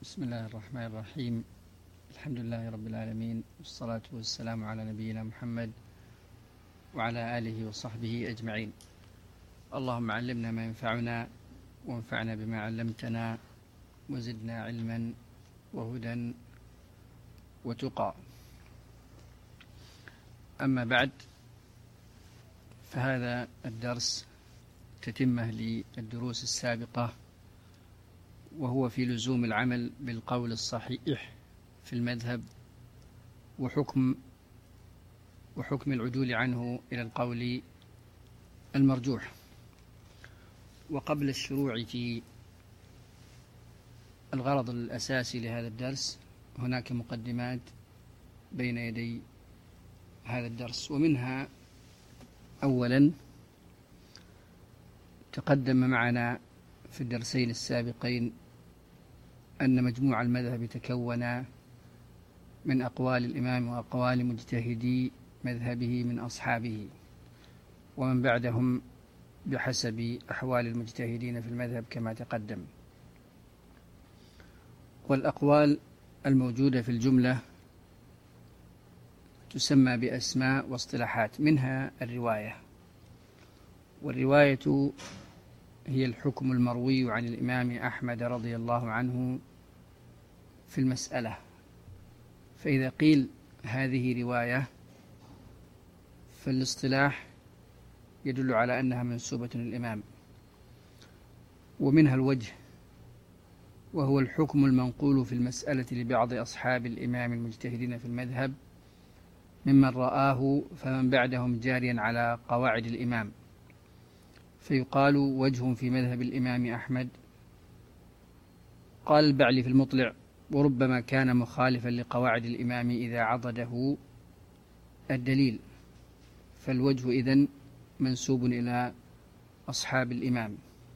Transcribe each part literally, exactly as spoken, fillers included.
بسم الله الرحمن الرحيم. الحمد لله رب العالمين، والصلاة والسلام على نبينا محمد وعلى آله وصحبه أجمعين. اللهم علمنا ما ينفعنا وانفعنا بما علمتنا وزدنا علما وهدى وتقى. أما بعد، فهذا الدرس تتمة للدروس السابقة، وهو في لزوم العمل بالقول الصحيح في المذهب وحكم وحكم العدول عنه إلى القول المرجوح. وقبل الشروع في الغرض الأساسي لهذا الدرس، هناك مقدمات بين يدي هذا الدرس، ومنها أولا تقدم معنا في الدرسين السابقين أن مجموع المذهب تكون من أقوال الإمام وأقوال مجتهدي مذهبه من أصحابه ومن بعدهم بحسب أحوال المجتهدين في المذهب كما تقدم. والأقوال الموجودة في الجملة تسمى بأسماء واصطلاحات، منها الرواية. والرواية هي الحكم المروي عن الإمام أحمد رضي الله عنه في المسألة. فإذا قيل هذه رواية، فالاصطلاح يدل على أنها منسوبة للإمام. ومنها الوجه، وهو الحكم المنقول في المسألة لبعض أصحاب الإمام المجتهدين في المذهب ممن رآه فمن بعدهم جاريا على قواعد الإمام، فيقال وجه في مذهب الإمام أحمد. قال البعلي في المطلع: وربما كان مخالفا لقواعد الإمام إذا عضده الدليل، فالوجه إذن منسوب إلى أصحاب الإمام.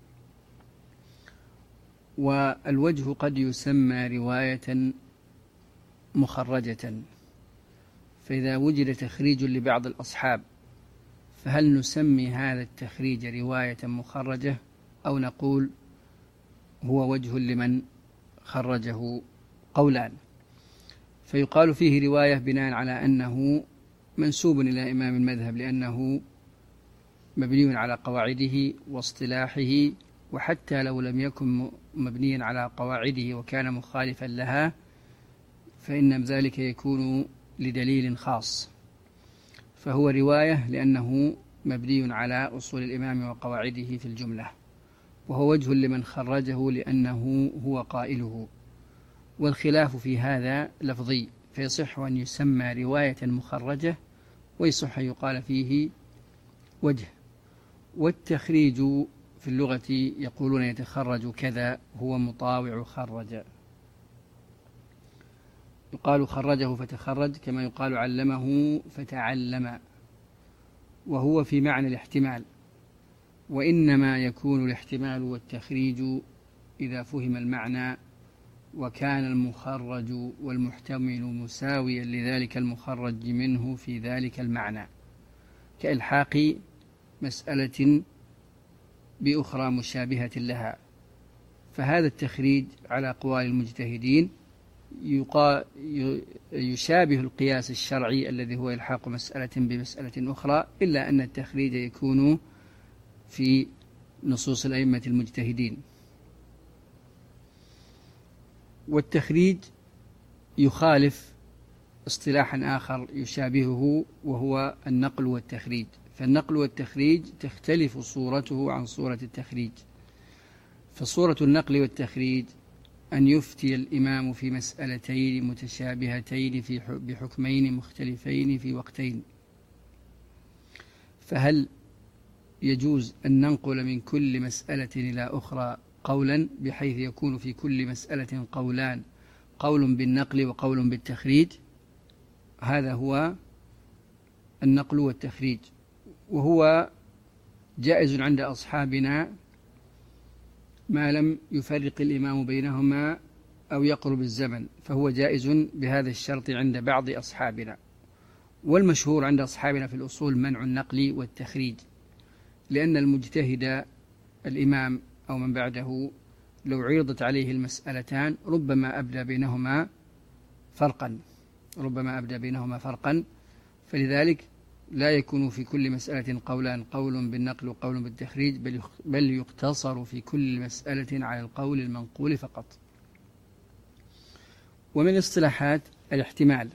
والوجه قد يسمى رواية مخرجة، فإذا وجد تخريج لبعض الأصحاب فهل نسمي هذا التخريج رواية مخرجة، أو نقول هو وجه لمن خرجه؟ قولان. فيقال فيه رواية بناء على أنه منسوب إلى إمام المذهب لأنه مبني على قواعده واصطلاحه، وحتى لو لم يكن مبنيا على قواعده وكان مخالفا لها فإن ذلك يكون لدليل خاص، فهو رواية لأنه مبني على أصول الإمام وقواعده في الجملة، وهو وجه لمن خرجه لأنه هو قائله. والخلاف في هذا لفظي، فيصح أن يسمى رواية مخرجة ويصح أن يقال فيه وجه. والتخريج في اللغة يقولون يتخرج كذا، هو مطاوع خرج، يقال خرجه فتخرج، كما يقال علمه فتعلم، وهو في معنى الاحتمال. وإنما يكون الاحتمال والتخريج إذا فهم المعنى وكان المخرج والمحتمل مساويا لذلك المخرج منه في ذلك المعنى، كإلحاق مسألة بأخرى مشابهة لها. فهذا التخريج على أقوال المجتهدين يشابه القياس الشرعي الذي هو إلحاق مسألة بمسألة أخرى، إلا أن التخريج يكون في نصوص الأئمة المجتهدين. والتخريج يخالف اصطلاحا آخر يشابهه، وهو النقل والتخريج. فالنقل والتخريج تختلف صورته عن صورة التخريج. فصورة النقل والتخريج أن يفتي الإمام في مسألتين متشابهتين في بحكمين مختلفين في وقتين، فهل يجوز أن ننقل من كل مسألة إلى أخرى قولا بحيث يكون في كل مسألة قولان، قول بالنقل وقول بالتخريج؟ هذا هو النقل والتخريج، وهو جائز عند أصحابنا ما لم يفرق الإمام بينهما أو يقرب الزمن، فهو جائز بهذا الشرط عند بعض أصحابنا. والمشهور عند أصحابنا في الأصول منع النقل والتخريج، لأن المجتهد الإمام أو من بعده لو عرضت عليه المسألتان ربما أبدى بينهما فرقا ربما أبدى بينهما فرقا فلذلك لا يكون في كل مسألة قولان، قول بالنقل وقول بالتخريج، بل يقتصر في كل مسألة على القول المنقول فقط. ومن اصطلاحات الاحتمال،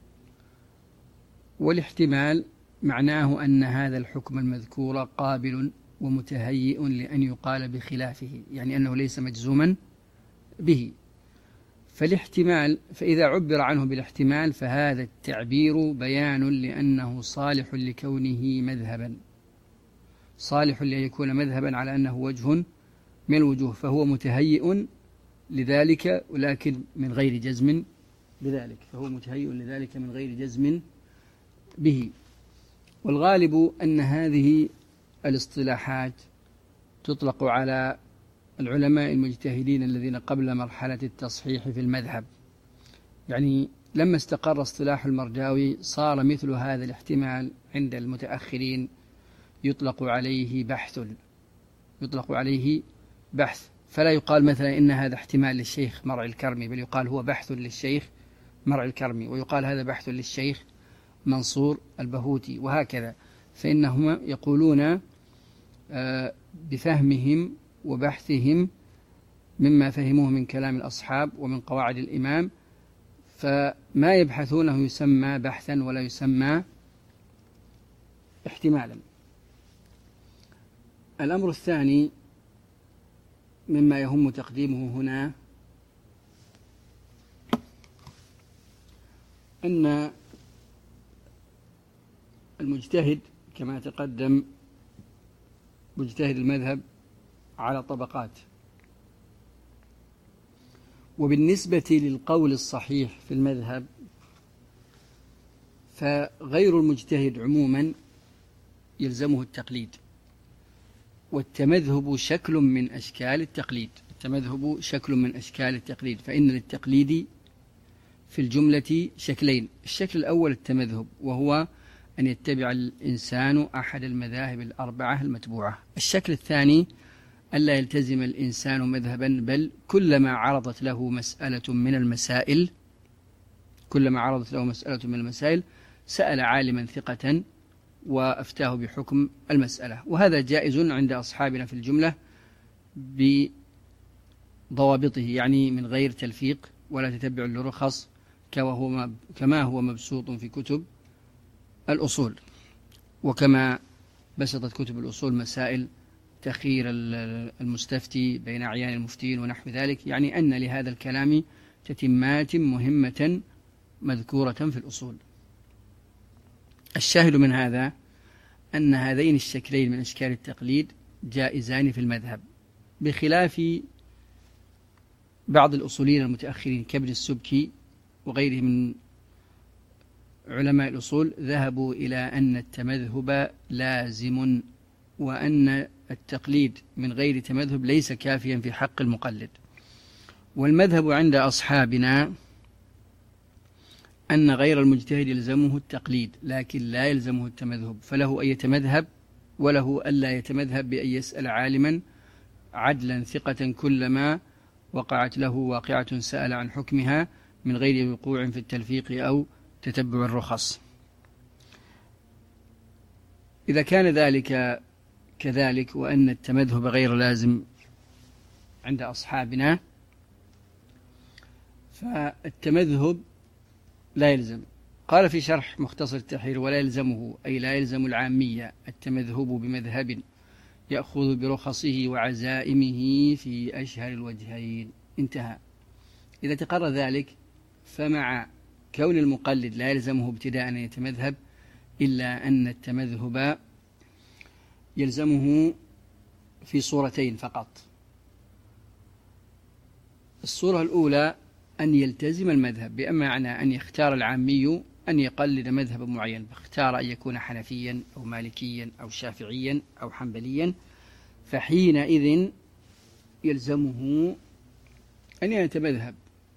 والاحتمال معناه أن هذا الحكم المذكور قابل ومتهيئ لأن يقال بخلافه، يعني أنه ليس مجزوما به. فالاحتمال فإذا عبر عنه بالاحتمال فهذا التعبير بيان لأنه صالح لكونه مذهبا، صالح لأن يكون مذهبا على أنه وجه من الوجوه، فهو متهيئ لذلك ولكن من غير جزم بذلك، فهو متهيئ لذلك من غير جزم به. والغالب أن هذه الاصطلاحات تطلق على العلماء المجتهدين الذين قبل مرحلة التصحيح في المذهب، يعني لما استقر اصطلاح المرداوي صار مثل هذا الاحتمال عند المتأخرين يطلق عليه بحث يطلق عليه بحث فلا يقال مثلا إن هذا احتمال للشيخ مرعي الكرمي، بل يقال هو بحث للشيخ مرعي الكرمي، ويقال هذا بحث للشيخ منصور البهوتي، وهكذا. فإنهم يقولون بفهمهم وبحثهم مما فهموه من كلام الأصحاب ومن قواعد الإمام، فما يبحثونه يسمى بحثا ولا يسمى احتمالا. الأمر الثاني مما يهم تقديمه هنا أن المجتهد كما تقدم مجتهد المذهب على طبقات، وبالنسبة للقول الصحيح في المذهب فغير المجتهد عموما يلزمه التقليد، والتمذهب شكل من أشكال التقليد التمذهب شكل من أشكال التقليد فإن للتقليد في الجملة شكلين: الشكل الأول التمذهب، وهو أن يتبع الإنسان أحد المذاهب الأربعة المتبوعة. الشكل الثاني ألا يلتزم الإنسان مذهبا، بل كلما عرضت له مسألة من المسائل كلما عرضت له مسألة من المسائل سأل عالما ثقة وأفتاه بحكم المسألة، وهذا جائز عند أصحابنا في الجملة بضوابطه، يعني من غير تلفيق ولا تتبع للرخص كما هو مبسوط في كتب الأصول، وكما بسطت كتب الأصول مسائل تخيير المستفتي بين أعيان المفتين ونحو ذلك، يعني أن لهذا الكلام تتمات مهمة مذكورة في الأصول. الشاهد من هذا أن هذين الشكلين من أشكال التقليد جائزان في المذهب، بخلاف بعض الأصوليين المتأخرين كابن السبكي وغيره من علماء الأصول، ذهبوا إلى أن التمذهب لازم، وأن التقليد من غير تمذهب ليس كافيا في حق المقلد. والمذهب عند أصحابنا أن غير المجتهد يلزمه التقليد لكن لا يلزمه التمذهب، فله أن يتمذهب وله ألا يتمذهب بأن يسأل عالما عدلا ثقة كلما وقعت له واقعة سأل عن حكمها من غير وقوع في التلفيق أو تتبع الرخص. إذا كان ذلك كذلك وأن التمذهب غير لازم عند أصحابنا، فالتمذهب لا يلزم. قال في شرح مختصر التحرير: ولا يلزمه أي لا يلزم العامية التمذهب بمذهب يأخذ برخصه وعزائمه في أشهر الوجهين. انتهى. إذا تقرر ذلك فمع كون المقلد لا يلزمه ابتداء أن يتمذهب، إلا أن التمذهب يلزمه في صورتين فقط. الصورة الأولى أن يلتزم المذهب، بمعنى أن يختار العامي أن يقلد مذهب معين، فاختار أن يكون حنفيا أو مالكيا أو شافعيا أو حنبليا، فحينئذ يلزمه أن يتمذهب.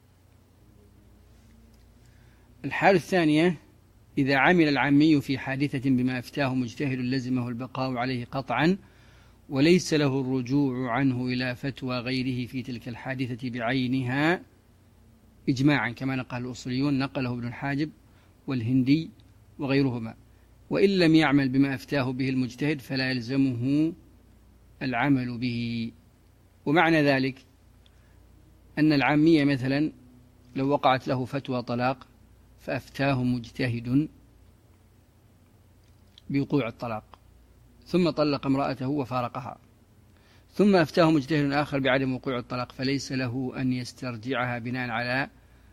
الحالة الثانية: إذا عمل العامي في حادثة بما أفتاه مجتهد لزمه البقاء عليه قطعا، وليس له الرجوع عنه إلى فتوى غيره في تلك الحادثة بعينها إجماعا، كما نقل الأصوليون، نقله ابن الحاجب والهندي وغيرهما. وإن لم يعمل بما أفتاه به المجتهد فلا يلزمه العمل به. ومعنى ذلك أن العامية مثلا لو وقعت له فتوى طلاق فأفتاه مجتهد بوقوع الطلاق ثم طلق امرأته وفارقها، ثم أفتاه مجتهد آخر بعدم وقوع الطلاق، فليس له أن يسترجعها بناء على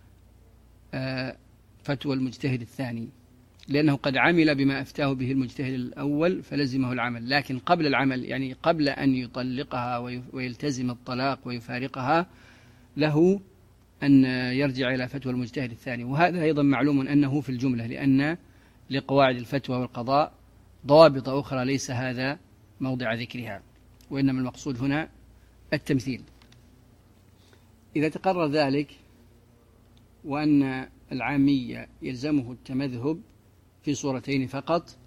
فتوى المجتهد الثاني، لأنه قد عمل بما أفتاه به المجتهد الأول فلزمه العمل. لكن قبل العمل، يعني قبل أن يطلقها ويلتزم الطلاق ويفارقها، له أن يرجع إلى فتوى المجتهد الثاني. وهذا أيضا معلوم أنه في الجملة، لأن لقواعد الفتوى والقضاء ضوابط أخرى ليس هذا موضع ذكرها، وإنما المقصود هنا التمثيل. إذا تقرر ذلك وأن العامية يلزمه التمذهب في صورتين فقط،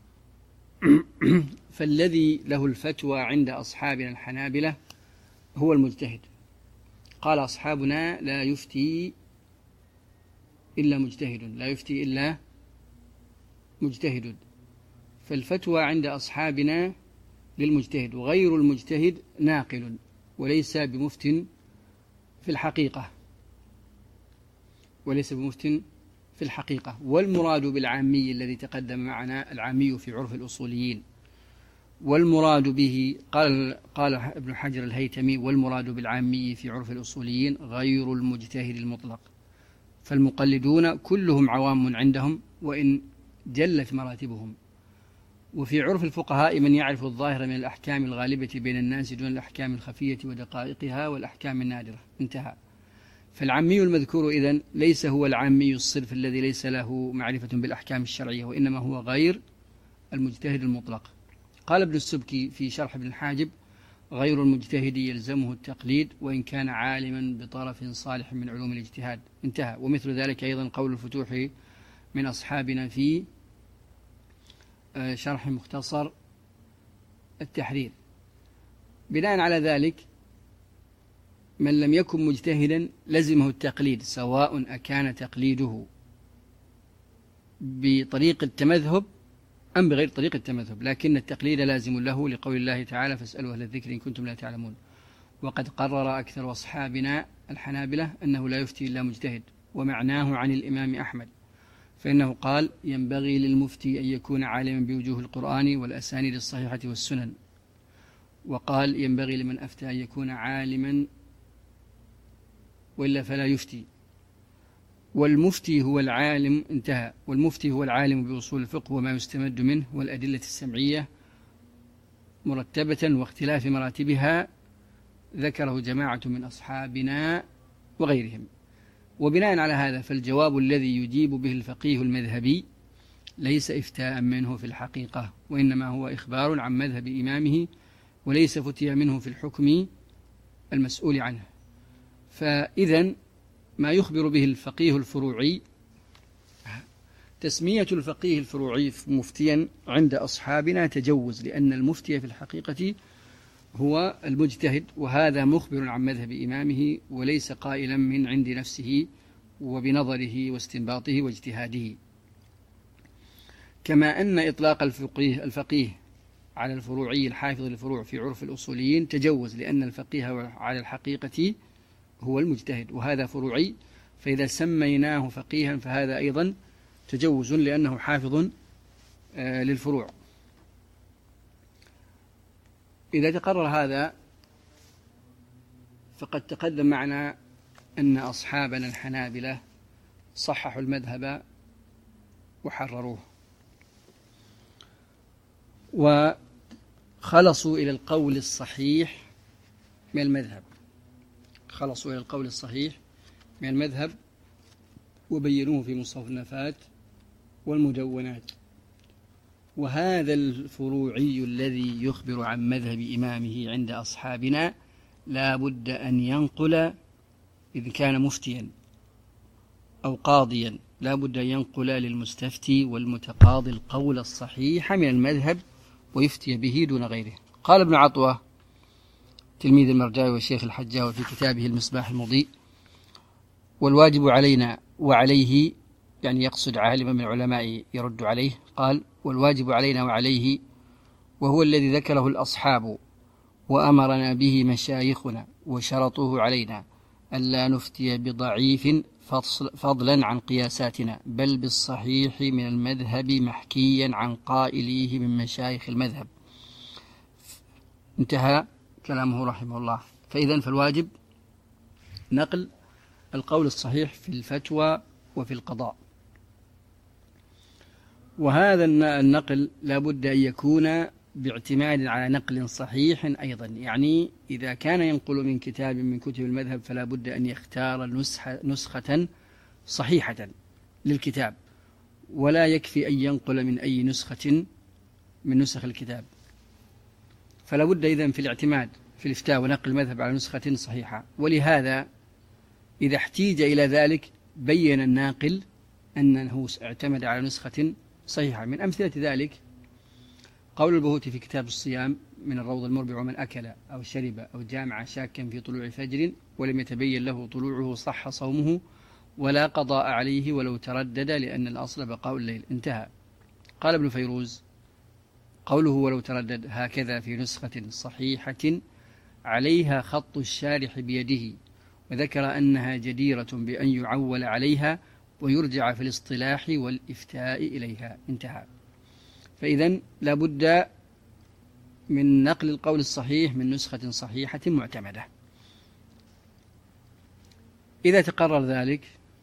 فالذي له الفتوى عند أصحابنا الحنابلة هو المجتهد. قال أصحابنا لا يفتي إلا مجتهد، لا يفتي إلا مجتهد، فالفتوى عند أصحابنا للمجتهد، وغير المجتهد ناقل وليس بمفت في الحقيقة، وليس بمفت في الحقيقة. والمراد بالعامي الذي تقدم معنا العامي في عرف الأصوليين، والمراد به قال قال ابن حجر الهيتمي والمراد بالعامي في عرف الأصوليين غير المجتهد المطلق، فالمقلدون كلهم عوام عندهم وإن جلت مراتبهم. وفي عرف الفقهاء من يعرف الظاهر من الأحكام الغالبة بين الناس دون الأحكام الخفية ودقائقها والأحكام النادرة. انتهى. فالعامي المذكور إذن ليس هو العامي الصرف الذي ليس له معرفة بالأحكام الشرعية، وإنما هو غير المجتهد المطلق. قال ابن السبكي في شرح ابن الحاجب غير المجتهد يلزمه التقليد وإن كان عالما بطرف صالح من علوم الاجتهاد. انتهى. ومثل ذلك أيضا قول الفتوح من أصحابنا في شرح مختصر التحرير. بناء على ذلك من لم يكن مجتهدا لزمه التقليد، سواء أكان تقليده بطريق التمذهب أم بغير طريق التمذهب، لكن التقليد لازم له لقول الله تعالى فاسألوا أهل الذكر إن كنتم لا تعلمون. وقد قرر أكثر أصحابنا الحنابلة أنه لا يفتي إلا مجتهد، ومعناه عن الإمام أحمد، فإنه قال ينبغي للمفتي أن يكون عالما بوجوه القرآن والأسانيد الصحيحة والسنن، وقال ينبغي لمن أفتى أن يكون عالما وإلا فلا يفتي. والمفتي هو العالم، انتهى. والمفتي هو العالم بأصول الفقه وما يستمد منه والأدلة السمعية مرتبة واختلاف مراتبها، ذكره جماعة من أصحابنا وغيرهم. وبناء على هذا فالجواب الذي يجيب به الفقيه المذهبي ليس إفتاء منه في الحقيقة، وإنما هو إخبار عن مذهب إمامه، وليس فتيا منه في الحكم المسؤول عنه. فإذن ما يخبر به الفقيه الفروعي، تسمية الفقيه الفروعي مفتيا عند أصحابنا تجوز، لأن المفتي في الحقيقة هو المجتهد، وهذا مخبر عن مذهب إمامه وليس قائلا من عند نفسه وبنظره واستنباطه واجتهاده. كما أن إطلاق الفقيه, الفقيه على الفروعي الحافظ للفروع في عرف الأصوليين تجوز، لأن الفقيه على الحقيقة هو المجتهد، وهذا فروعي، فإذا سميناه فقيها فهذا أيضا تجوز لأنه حافظ للفروع. إذا تقرر هذا فقد تقدم معنا أن أصحابنا الحنابلة صححوا المذهب وحرروه، وخلصوا إلى القول الصحيح من المذهب، خلصوا إلى القول الصحيح من المذهب وبينوه في مصنفات والمدونات. وهذا الفروعي الذي يخبر عن مذهب إمامه عند أصحابنا لا بد أن ينقل، إذ كان مفتيا أو قاضيا لا بد أن ينقل للمستفتي والمتقاضي القول الصحيح من المذهب ويفتي به دون غيره. قال ابن عطوة تلميذ المرجاوي والشيخ الحجاوي في كتابه المصباح المضيء: والواجب علينا وعليه، يعني يقصد عالما من العلماء يرد عليه، قال: والواجب علينا وعليه وهو الذي ذكره الأصحاب وأمرنا به مشايخنا وشرطوه علينا ألا نفتي بضعيف فضلا عن قياساتنا، بل بالصحيح من المذهب محكيا عن قائليه من مشايخ المذهب. انتهى كلامه رحمه الله. فإذن فالواجب نقل القول الصحيح في الفتوى وفي القضاء، وهذا النقل لا بد أن يكون باعتماد على نقل صحيح أيضا. يعني إذا كان ينقل من كتاب من كتب المذهب فلا بد أن يختار نسخة, نسخة صحيحة للكتاب، ولا يكفي أن ينقل من أي نسخة من نسخ الكتاب. فلا بد إذن في الاعتماد في الإفتاء ونقل المذهب على نسخة صحيحة. ولهذا إذا احتيج إلى ذلك بين الناقل أنه اعتمد على نسخة صحيحة. من أمثلة ذلك قول البهوتي في كتاب الصيام: من الروض المربع: ومن أكل أو شرب أو جامع شاكا في طلوع فجر ولم يتبين له طلوعه صح صومه ولا قضاء عليه ولو تردد، لأن الأصل بقاء الليل. انتهى. قال ابن فيروز: قوله ولو تردد هكذا في نسخة صحيحة عليها خط الشارح بيده، وذكر أنها جديرة بأن يعول عليها ويرجع في الاصطلاح والإفتاء إليها. انتهى. فإذن لا بد من نقل القول الصحيح من نسخة صحيحة معتمدة. إذا تقرر ذلك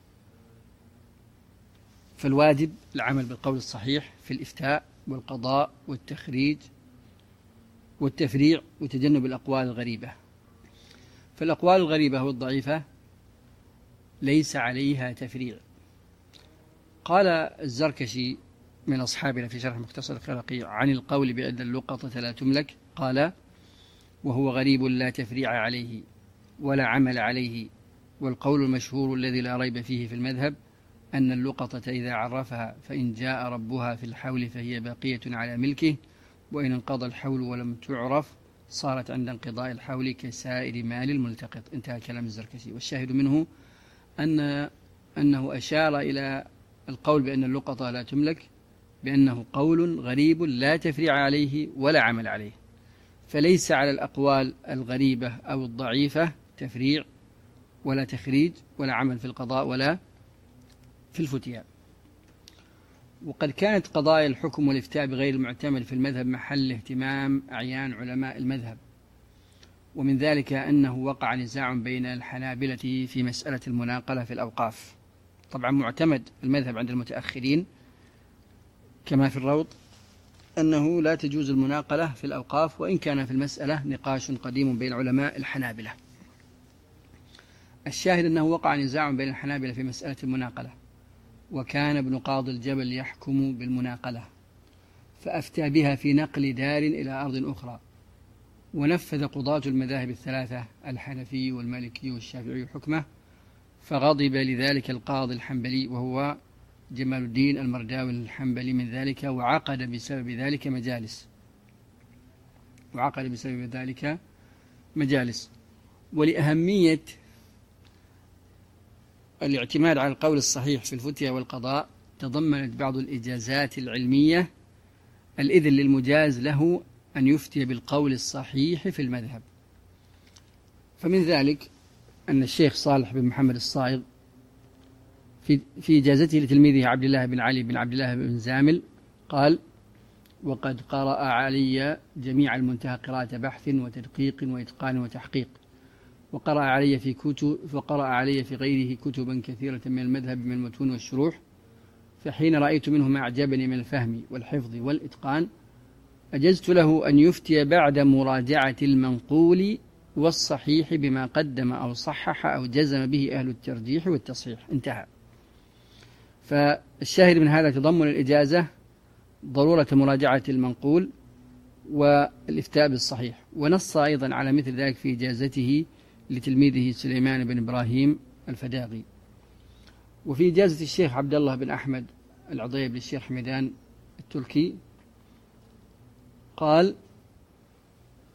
فالواجب العمل بالقول الصحيح في الإفتاء والقضاء والتخريج والتفريع وتجنب الأقوال الغريبة. فالأقوال الغريبة والضعيفة ليس عليها تفريع. قال الزركشي من أصحابنا في شرح مختصر الخرقي عن القول بأن اللقطة لا تملك، قال: وهو غريب لا تفريع عليه ولا عمل عليه، والقول المشهور الذي لا ريب فيه في المذهب أن اللقطة إذا عرفها فإن جاء ربها في الحول فهي باقية على ملكه، وإن انقضى الحول ولم تعرف صارت عند انقضاء الحول كسائر مال الملتقط. انتهى كلام الزركشي. والشاهد منه أن أنه أشار إلى القول بأن اللقطة لا تملك بأنه قول غريب لا تفريع عليه ولا عمل عليه، فليس على الأقوال الغريبة أو الضعيفة تفريع ولا تخريج ولا عمل في القضاء ولا في الفتيا. وقد كانت قضايا الحكم والإفتاء بغير المعتمد في المذهب محل اهتمام أعيان علماء المذهب، ومن ذلك أنه وقع نزاع بين الحنابلة في مسألة المناقلة في الأوقاف. طبعا معتمد المذهب عند المتأخرين كما في الروض أنه لا تجوز المناقلة في الأوقاف، وإن كان في المسألة نقاش قديم بين علماء الحنابلة. الشاهد أنه وقع نزاع بين الحنابلة في مسألة المناقلة، وكان ابن قاضي الجبل يحكم بالمناقلة، فأفتى بها في نقل دار إلى أرض أخرى، ونفذ قضاة المذاهب الثلاثة الحنفي والمالكي والشافعي حكمه، فغضب لذلك القاضي الحنبلي وهو جمال الدين المرداوي الحنبلي من ذلك، وعقد بسبب ذلك مجالس وعقد بسبب ذلك مجالس ولأهمية الاعتماد على القول الصحيح في الفتيا والقضاء تضمنت بعض الإجازات العلمية الإذن للمجاز له أن يفتي بالقول الصحيح في المذهب. فمن ذلك أن الشيخ صالح بن محمد الصائغ في في إجازته لتلميذه عبد الله بن علي بن عبد الله بن زامل قال: وقد قرأ علي جميع المنتهى قراءة بحث وتدقيق وإتقان وتحقيق، وقرأ علي في كتب وقرأ علي في غيره كتبا كثيرة من المذهب من المتون والشروح، فحين رأيت منه ما أعجبني من الفهم والحفظ والإتقان أجزت له أن يفتي بعد مراجعة المنقول والصحيح بما قدم أو صحح أو جزم به أهل الترجيح والتصحيح. انتهى. فالشاهد من هذا تضمن الإجازة ضرورة مراجعة المنقول والإفتاء بالصحيح، ونص أيضا على مثل ذلك في إجازته لتلميذه سليمان بن إبراهيم الفداغي. وفي إجازة الشيخ عبد الله بن أحمد العضيب للشيخ حمدان التركي قال: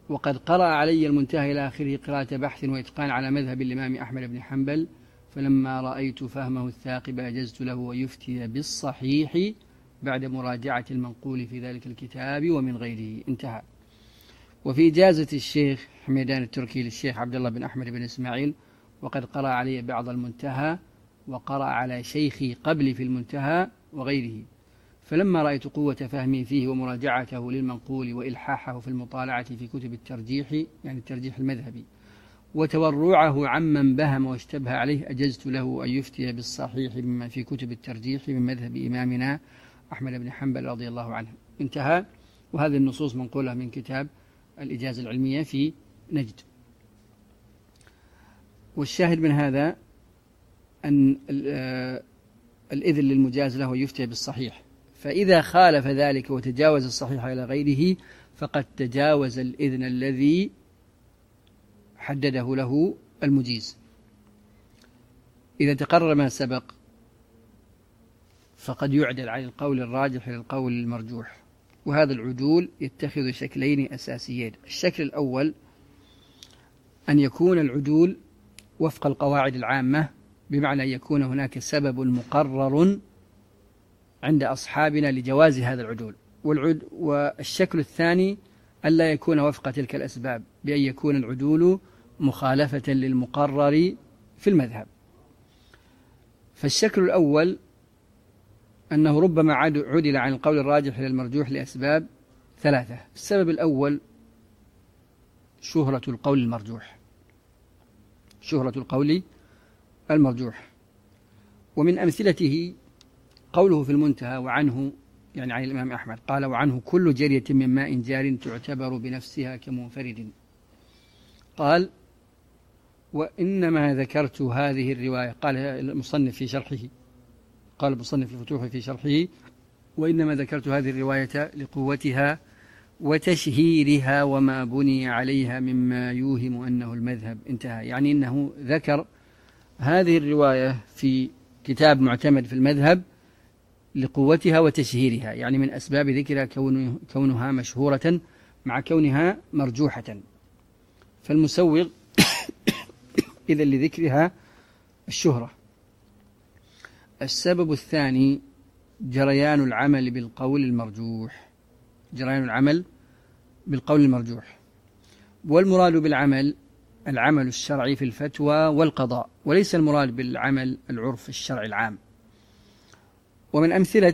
وقد قرأ علي المنتهى إلى آخره قراءة بحث وإتقان على مذهب الإمام أحمد بن حنبل، فلما رأيت فهمه الثاقب أجزت له ويفتي بالصحيح بعد مراجعة المنقول في ذلك الكتاب ومن غيره. انتهى. وفي إجازة الشيخ حميدان التركي للشيخ عبد الله بن أحمد بن إسماعيل، وقد قرأ علي بعض المنتهى وقرأ على شيخي قبلي في المنتهى وغيره، فلما رأيت قوة فهمي فيه ومراجعته للمنقول وإلحاحه في المطالعة في كتب الترجيح، يعني الترجيح المذهبي، وتورعه عمن بهم واشتبه عليه، أجزت له أن يفتي بالصحيح مما في كتب الترجيح من مذهب إمامنا أحمد بن حنبل رضي الله عنه. انتهى. وهذه النصوص منقولة من كتاب الإجازة العلمية في نجد. والشاهد من هذا أن الإذن للمجاز له يفتي بالصحيح، فإذا خالف ذلك وتجاوز الصحيح إلى غيره فقد تجاوز الإذن الذي حدده له المجيز. إذا تقرر ما سبق فقد يعدل عن القول الراجح إلى القول المرجوح، وهذا العدول يتخذ شكلين أساسيين. الشكل الأول أن يكون العدول وفق القواعد العامة، بمعنى أن يكون هناك سبب مقرر عند أصحابنا لجواز هذا العدول. والعد والشكل الثاني ألا يكون وفق تلك الأسباب، بأن يكون العدول مخالفة للمقرر في المذهب. فالشكل الأول أنه ربما عدل عن القول الراجح إلى المرجوح لأسباب ثلاثة. السبب الأول شهرة القول المرجوح، شهرة القول المرجوح. ومن أمثلته قوله في المنتهى وعنه، يعني عن الإمام أحمد، قال وعنه كل جرية من ماء جار تعتبر بنفسها كمنفرد. قال وإنما ذكرت هذه الرواية، قال المصنف في شرحه، قال المصنف الفتوح في شرحه وإنما ذكرت هذه الرواية لقوتها وتشهيرها وما بني عليها مما يوهم أنه المذهب. انتهى. يعني إنه ذكر هذه الرواية في كتاب معتمد في المذهب لقوتها وتشهيرها، يعني من أسباب ذكرها كون كونها مشهورة مع كونها مرجوحة، فالمسوغ إذا لذكرها الشهرة. السبب الثاني جريان العمل بالقول المرجوح، جريان العمل بالقول المرجوح. والمراد بالعمل العمل الشرعي في الفتوى والقضاء، وليس المراد بالعمل العرف الشرعي العام. ومن أمثلة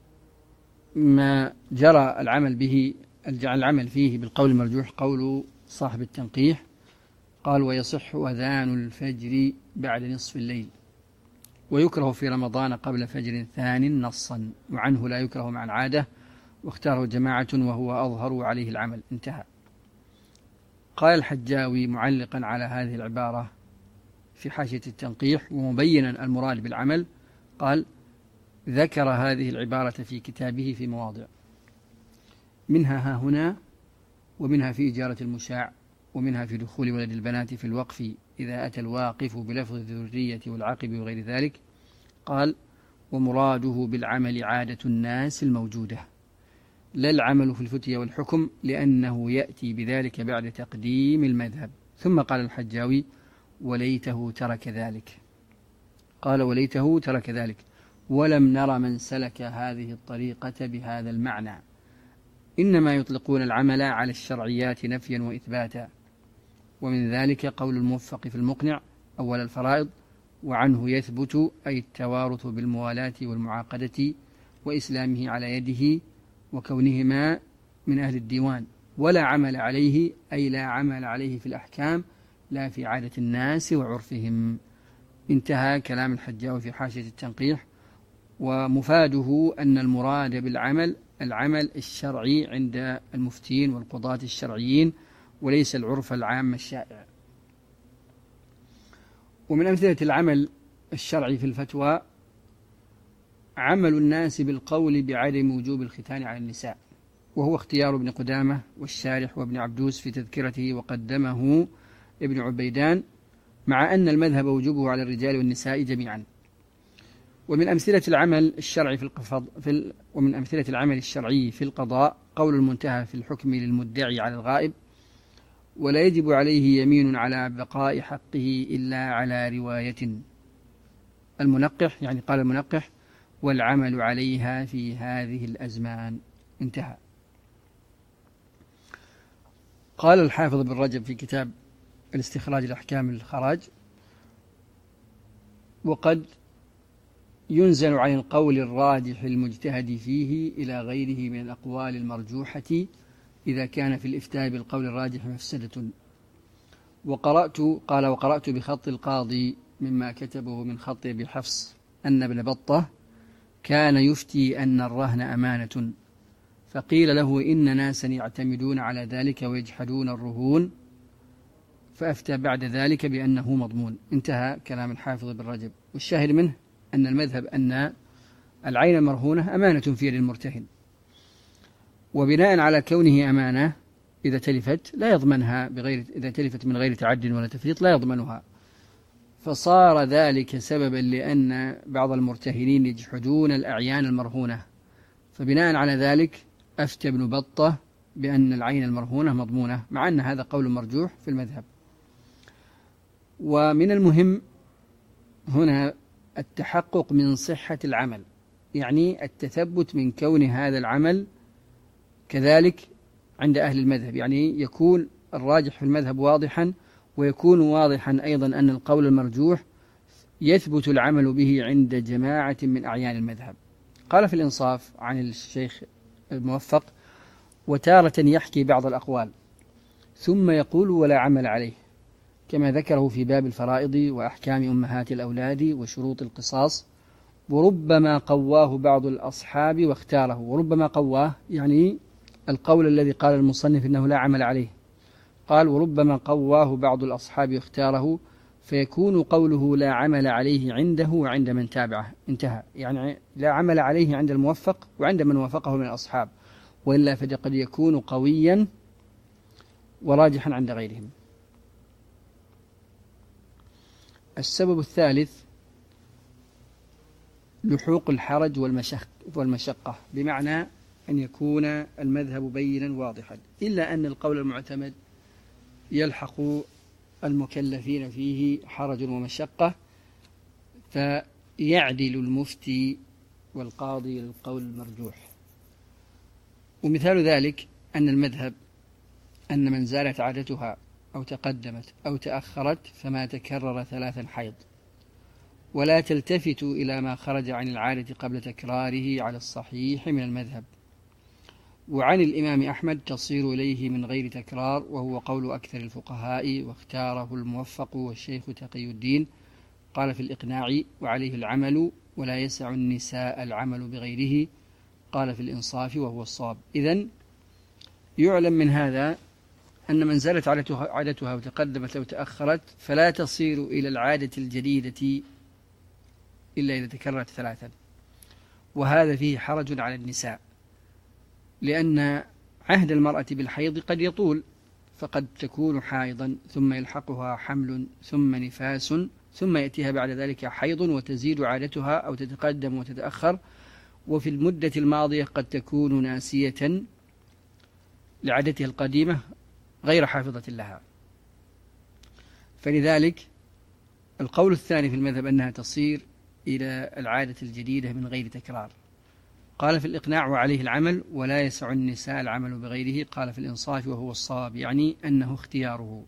ما جرى العمل به العمل فيه بالقول المرجوح قول صاحب التنقيح، قال ويصح أذان الفجر بعد نصف الليل، ويكره في رمضان قبل فجر ثان نصا، وعنه لا يكره مع العادة، واختاره جماعة وهو أظهر عليه العمل. انتهى. قال الحجاوي معلقا على هذه العبارة في حاشية التنقيح ومبينا المراد بالعمل، قال ذكر هذه العبارة في كتابه في مواضع، منها ها هنا، ومنها في إجارة المشاع، ومنها في دخول ولد البنات في الوقف إذا أتى الواقف بلفظ الذرية والعقب وغير ذلك. قال ومراده بالعمل عادة الناس الموجودة، لا العمل في الفتية والحكم، لأنه يأتي بذلك بعد تقديم المذهب. ثم قال الحجاوي وليته ترك ذلك، قال وليته ترك ذلك، ولم نر من سلك هذه الطريقة بهذا المعنى، إنما يطلقون العمل على الشرعيات نفيا وإثباتا. ومن ذلك قول الموفق في المقنع أول الفرائض وعنه يثبت أي التوارث بالموالاة والمعاقدة وإسلامه على يده وكونهما من أهل الديوان، ولا عمل عليه أي لا عمل عليه في الأحكام لا في عادة الناس وعرفهم. انتهى كلام الحجاوي في حاشية التنقيح. ومفاده أن المراد بالعمل العمل الشرعي عند المفتين والقضاة الشرعيين، وليس العرف العام الشائع. ومن أمثلة العمل الشرعي في الفتوى عمل الناس بالقول بعدم وجوب الختان على النساء، وهو اختيار ابن قدامة والشارح وابن عبدوس في تذكرته، وقدمه ابن عبيدان، مع أن المذهب وجوبه على الرجال والنساء جميعا. ومن أمثلة العمل الشرعي في القفض في ال... ومن أمثلة العمل الشرعي في القضاء قول المنتهى في الحكم للمدعي على الغائب ولا يجب عليه يمين على بقاء حقه إلا على رواية. المنقح يعني قال المنقح: والعمل عليها في هذه الأزمان. انتهى. قال الحافظ بن رجب في كتاب الاستخراج الأحكام الخراج: وقد ينزل عن القول الراجح المجتهد فيه إلى غيره من الأقوال المرجوحة إذا كان في الإفتاء بالقول الراجح مفسدة. وقرأت قال وقرأت بخط القاضي مما كتبه من خط أبي حفص أن ابن بطة كان يفتي أن الرهن أمانة، فقيل له إن ناسا يعتمدون على ذلك ويجحدون الرهون، فأفتى بعد ذلك بأنه مضمون. انتهى كلام الحافظ بن رجب. والشاهد منه أن المذهب أن العين المرهونة أمانة في يد المرتهن، وبناء على كونه أمانة إذا تلفت لا يضمنها بغير إذا تلفت من غير تعد ولا تفريط لا يضمنها، فصار ذلك سببا لأن بعض المرتهنين يجحدون الأعيان المرهونة، فبناء على ذلك أفتى ابن بطة بأن العين المرهونة مضمونة، مع أن هذا قول مرجوح في المذهب. ومن المهم هنا التحقق من صحة العمل، يعني التثبت من كون هذا العمل كذلك عند أهل المذهب، يعني يكون الراجح في المذهب واضحا، ويكون واضحا أيضا أن القول المرجوح يثبت العمل به عند جماعة من أعيان المذهب. قال في الإنصاف عن الشيخ الموفق: وتارة يحكي بعض الأقوال ثم يقول ولا عمل عليه، كما ذكره في باب الفرائض وأحكام أمهات الأولاد وشروط القصاص. وربما قواه بعض الأصحاب واختاره. وربما قواه يعني القول الذي قال المصنف إنه لا عمل عليه، قال وربما قواه بعض الأصحاب واختاره، فيكون قوله لا عمل عليه عنده وعند من تابعه. انتهى. يعني لا عمل عليه عند الموفق وعند من وافقه من الأصحاب، وإلا فقد يكون قويا وراجحا عند غيرهم. السبب الثالث لحوق الحرج والمشقة، بمعنى أن يكون المذهب بينا واضحا، إلا أن القول المعتمد يلحق المكلفين فيه حرج ومشقة، فيعدل المفتي والقاضي للقول المرجوح. ومثال ذلك أن المذهب أن من زالت عادتها أو تقدمت أو تأخرت فما تكرر ثلاثا حيض، ولا تلتفت إلى ما خرج عن العادة قبل تكراره على الصحيح من المذهب. وعن الإمام أحمد تصير إليه من غير تكرار، وهو قول أكثر الفقهاء، واختاره الموفق والشيخ تقي الدين. قال في الإقناع: وعليه العمل ولا يسع النساء العمل بغيره. قال في الإنصاف وهو الصواب. إذن يعلم من هذا أن من زالت عادتها وتقدمت أو تأخرت فلا تصير إلى العادة الجديدة إلا إذا تكررت ثلاثا، وهذا فيه حرج على النساء، لأن عهد المرأة بالحيض قد يطول، فقد تكون حائضا ثم يلحقها حمل ثم نفاس ثم يأتيها بعد ذلك حيض وتزيد عادتها أو تتقدم وتتأخر، وفي المدة الماضية قد تكون ناسية لعادتها القديمة غير حافظة لها. فلذلك القول الثاني في المذهب أنها تصير إلى العادة الجديدة من غير تكرار. قال في الإقناع: وعليه العمل ولا يسع النساء العمل بغيره. قال في الإنصاف وهو الصواب، يعني أنه اختياره.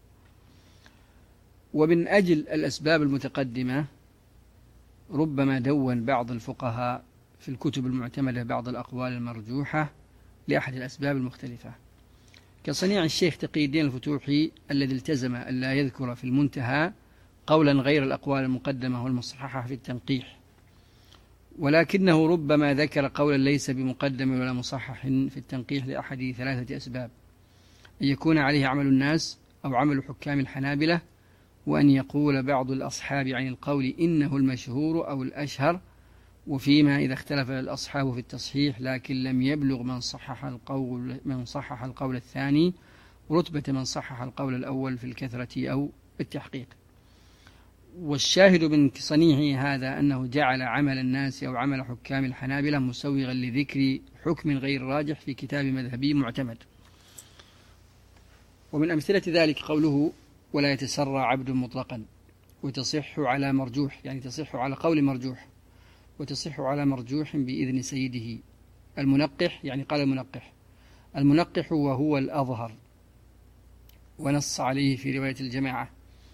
ومن أجل الأسباب المتقدمة ربما دون بعض الفقهاء في الكتب المعتمدة بعض الأقوال المرجوحة لأحد الأسباب المختلفة، كصنيع الشيخ تقي الدين الفتوحي الذي التزم أن لا يذكر في المنتهى قولا غير الأقوال المقدمة والمصححة في التنقيح، ولكنه ربما ذكر قولا ليس بمقدم ولا مصحح في التنقيح لأحد ثلاثة أسباب: أن يكون عليه عمل الناس أو عمل حكام الحنابلة، وأن يقول بعض الأصحاب عن القول إنه المشهور أو الأشهر، وفيما إذا اختلف الأصحاب في التصحيح لكن لم يبلغ من صحح القول من صحح القول الثاني رتبة من صحح القول الأول في الكثرة أو التحقيق. والشاهد من صنيعه هذا أنه جعل عمل الناس أو عمل حكام الحنابلة مسوغا لذكر حكم غير راجح في كتاب مذهبي معتمد. ومن أمثلة ذلك قوله ولا يتسرى عبد مطلقا، وتصح على مرجوح، يعني تصح على قول مرجوح، وتصح على مرجوح بإذن سيده. المنقح، يعني قال المنقح، المنقح وهو الأظهر، ونص عليه في رواية الجماعة،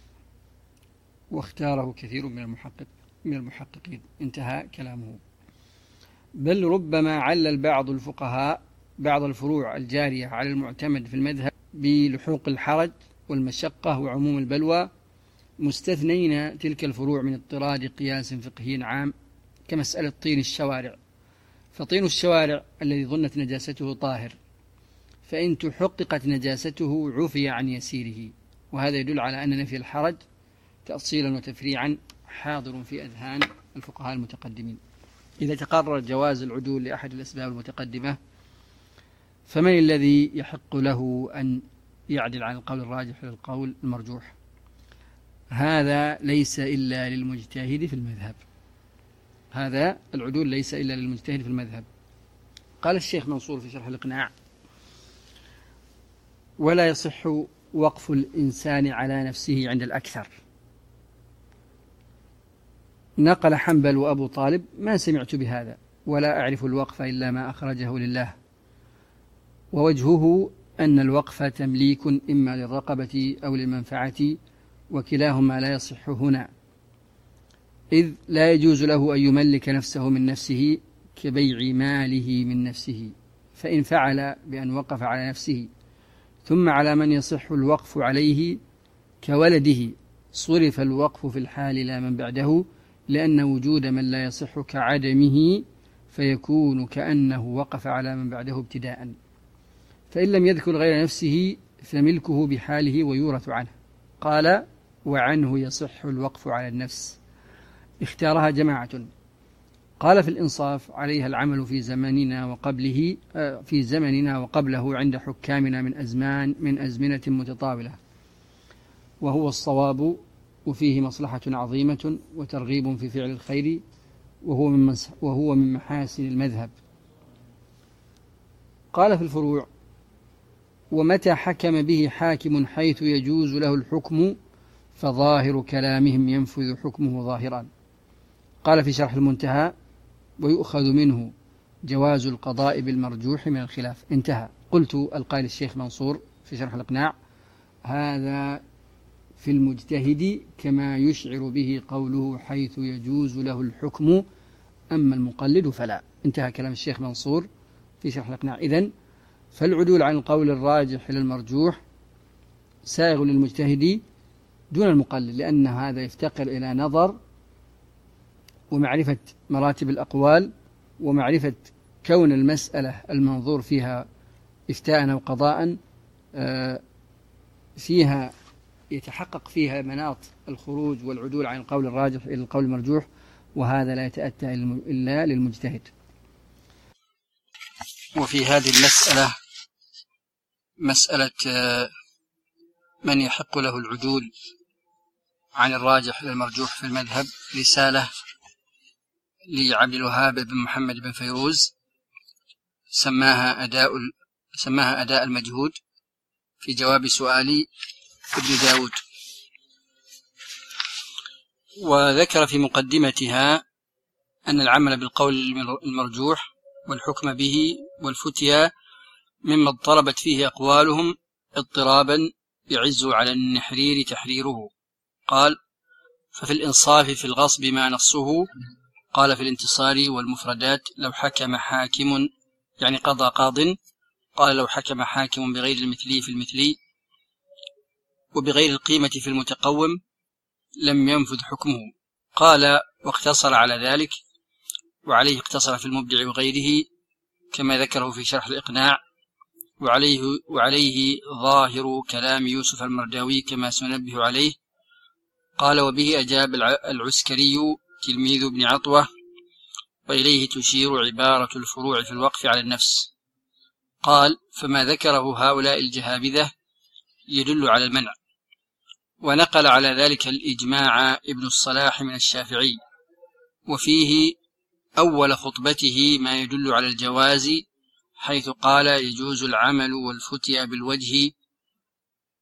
واختاره كثير من المحقق من المحققين. انتهى كلامه. بل ربما علل بعض الفقهاء بعض الفروع الجارية على المعتمد في المذهب بلحوق الحرج والمشقة وعموم البلوى، مستثنين تلك الفروع من اضطراد قياس فقهي عام، كمسألة طين الشوارع. فطين الشوارع الذي ظنت نجاسته طاهر، فإن تحققت نجاسته عفي عن يسيره، وهذا يدل على أن نفي الحرج تأصيلا وتفريعا حاضر في أذهان الفقهاء المتقدمين. إذا تقرر جواز العدول لأحد الأسباب المتقدمة، فمن الذي يحق له أن يعدل عن القول الراجح للقول المرجوح؟ هذا ليس إلا للمجتهد في المذهب. هذا العدول ليس إلا للمجتهد في المذهب. قال الشيخ منصور في شرح الإقناع: ولا يصح وقف الإنسان على نفسه عند الأكثر. نقل حنبل وأبو طالب: ما سمعت بهذا، ولا أعرف الوقف إلا ما أخرجه لله. ووجهه أن الوقف تمليك إما للرقبة أو للمنفعة، وكلاهما لا يصح هنا، إذ لا يجوز له أن يملك نفسه من نفسه كبيع ماله من نفسه. فإن فعل بأن وقف على نفسه ثم على من يصح الوقف عليه كولده، صرف الوقف في الحال لا من بعده، لأن وجود من لا يصح كعدمه، فيكون كأنه وقف على من بعده ابتداء. فإن لم يذكر غير نفسه فملكه بحاله ويورث عنه. قال: وعنه يصح الوقف على النفس. اختارها جماعة. قال في الإنصاف: عليها العمل في زماننا وقبله في زمننا وقبله عند حكامنا من أزمان من أزمنة متطاولة، وهو الصواب، وفيه مصلحة عظيمة وترغيب في فعل الخير، وهو من وهو من محاسن المذهب. قال في الفروع: ومتى حكم به حاكم حيث يجوز له الحكم، فظاهر كلامهم ينفذ حكمه ظاهرا. قال في شرح المنتهى: ويؤخذ منه جواز القضاء بالمرجوح من الخلاف. انتهى. قلت القائل الشيخ منصور في شرح الإقناع: هذا في المجتهد كما يشعر به قوله حيث يجوز له الحكم، أما المقلد فلا. انتهى كلام الشيخ منصور في شرح الإقناع. إذن فالعدول عن القول الراجح إلى المرجوح سائغ للمجتهد دون المقلد، لأن هذا يفتقر إلى نظر ومعرفة مراتب الأقوال، ومعرفة كون المسألة المنظور فيها إفتاء أو قضاء فيها يتحقق فيها مناط الخروج والعدول عن القول الراجح إلى القول المرجوح، وهذا لا يتأتى إلا للمجتهد. وفي هذه المسألة، مسألة من يحق له العدول عن الراجح إلى المرجوح في المذهب، رسالة لعبد الوهاب بن محمد بن فيروز سماها أداء سماها أداء المجهود في جواب سؤال ابن داود. وذكر في مقدمتها أن العمل بالقول المرجوح والحكم به والفتيا مما اضطربت فيه أقوالهم اضطرابا يعز على النحرير تحريره. قال: ففي الإنصاف في الغصب ما نصه. قال في الانتصار والمفردات: لو حكم حاكم، يعني قضى قاض. قال: لو حكم حاكم بغير المثلي في المثلي وبغير القيمة في المتقوم لم ينفذ حكمه. قال: واقتصر على ذلك، وعليه اقتصر في المبدع وغيره كما ذكره في شرح الإقناع، وعليه, وعليه ظاهر كلام يوسف المرداوي كما سنبه عليه. قال: وبه أجاب العسكري تلميذ ابن عطوة، وإليه تشير عبارة الفروع في الوقف على النفس. قال: فما ذكره هؤلاء الجهابذة يدل على المنع. ونقل على ذلك الإجماع ابن الصلاح من الشافعي، وفيه أول خطبته ما يدل على الجواز، حيث قال: يجوز العمل والفتيا بالوجه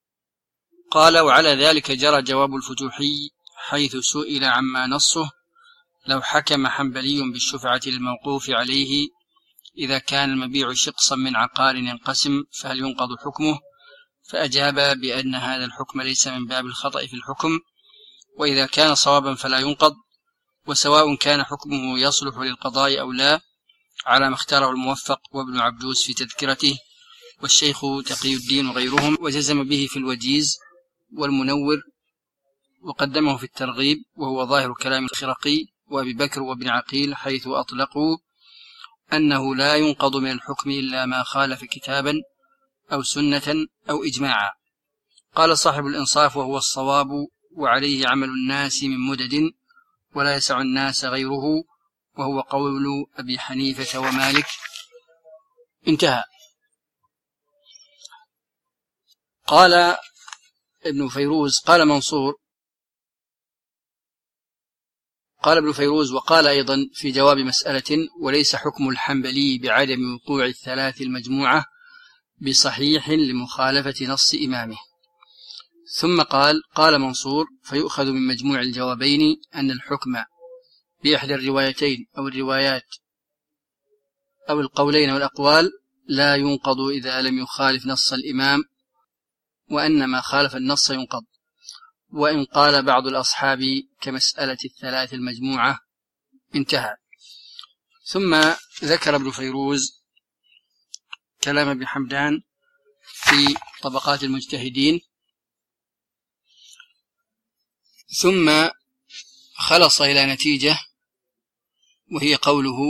قال: وعلى ذلك جرى جواب الفتوحي حيث سئل عما نصه: لو حكم حنبلي بالشفعة للموقوف عليه إذا كان المبيع شقصا من عقار ينقسم فهل ينقض حكمه؟ فأجاب بأن هذا الحكم ليس من باب الخطأ في الحكم، وإذا كان صوابا فلا ينقض، وسواء كان حكمه يصلح للقضاء أو لا، على ما اختاره الموفق وابن عبدوس في تذكرته والشيخ تقي الدين وغيرهم، وجزم به في الوجيز والمنور، وقدمه في الترغيب، وهو ظاهر كلام الخرقي وأبي بكر وابن عقيل، حيث أطلقوا أنه لا ينقض من الحكم إلا ما خالف كتابا أو سنة أو إجماعا. قال صاحب الإنصاف: وهو الصواب، وعليه عمل الناس من مدد، ولا يسع الناس غيره، وهو قول أبي حنيفة ومالك. انتهى. قال ابن فيروز: قال منصور قال ابن فيروز: وقال أيضا في جواب مسألة: وليس حكم الحنبلي بعدم وقوع الثلاث المجموعة بصحيح لمخالفة نص إمامه. ثم قال: قال منصور: فيؤخذ من مجموع الجوابين أن الحكم بإحدى الروايتين أو الروايات أو القولين والأقوال لا ينقض إذا لم يخالف نص الإمام، وأن ما خالف النص ينقض، وإن قال بعض الأصحاب كمسألة الثلاث المجموعة. انتهى. ثم ذكر ابن فيروز كلام ابن حمدان في طبقات المجتهدين، ثم خلص إلى نتيجة، وهي قوله: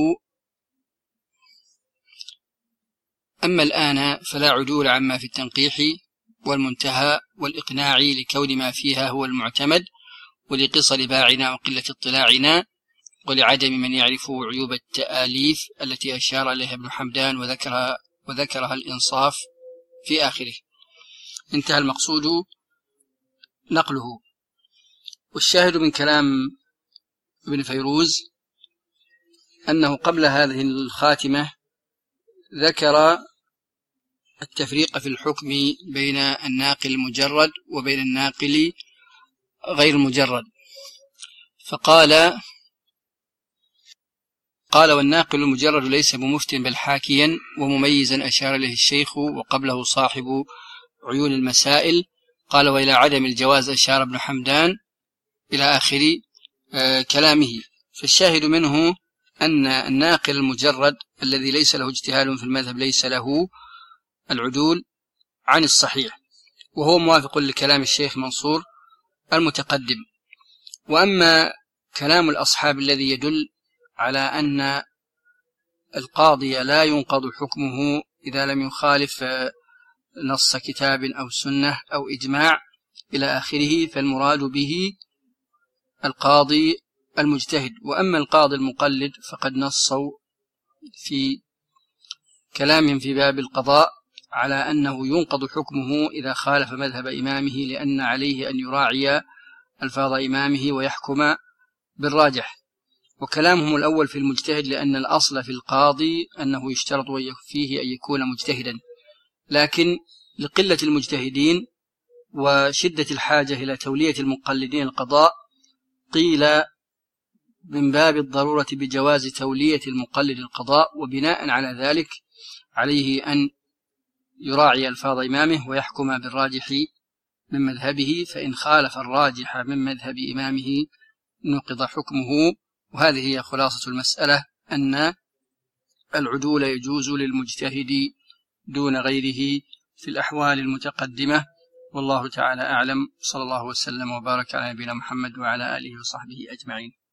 أما الآن فلا عدول عما في التنقيح والمنتهى والإقناع لكون ما فيها هو المعتمد، ولقصر باعنا وقلة اطلاعنا، ولعدم من يعرف عيوب التآليف التي أشار إليها ابن حمدان وذكرها, وذكرها الإنصاف في آخره. انتهى المقصود نقله. والشاهد من كلام ابن فيروز أنه قبل هذه الخاتمة ذكر التفريق في الحكم بين الناقل المجرد وبين الناقل غير المجرد، فقال: قال: والناقل المجرد ليس بمفت بل حاكيا ومميزا أشار إليه الشيخ وقبله صاحب عيون المسائل. قال: وإلى عدم الجواز أشار ابن حمدان إلى آخر آه كلامه. فالشاهد منه أن الناقل المجرد الذي ليس له اجتهاد في المذهب ليس له العدول عن الصحيح، وهو موافق لكلام الشيخ منصور المتقدم. وأما كلام الأصحاب الذي يدل على أن القاضي لا ينقض حكمه إذا لم يخالف نص كتاب أو سنة أو إجماع إلى آخره، فالمراد به القاضي المجتهد. وأما القاضي المقلد فقد نصوا في كلام في باب القضاء على أنه ينقض حكمه إذا خالف مذهب إمامه، لأن عليه أن يراعي ألفاظ إمامه ويحكم بالراجح. وكلامهم الأول في المجتهد، لأن الأصل في القاضي أنه يشترط فيه أن يكون مجتهدا، لكن لقلة المجتهدين وشدة الحاجة إلى تولية المقلدين القضاء قيل من باب الضرورة بجواز تولية المقلد القضاء، وبناء على ذلك عليه أن يراعي ألفاظ إمامه ويحكم بالراجح من مذهبه، فإن خالف الراجح من مذهب إمامه نقض حكمه. وهذه هي خلاصة المسألة، أن العدول يجوز للمجتهد دون غيره في الأحوال المتقدمة، والله تعالى أعلم. صلى الله وسلم وبارك على نبينا محمد وعلى آله وصحبه أجمعين.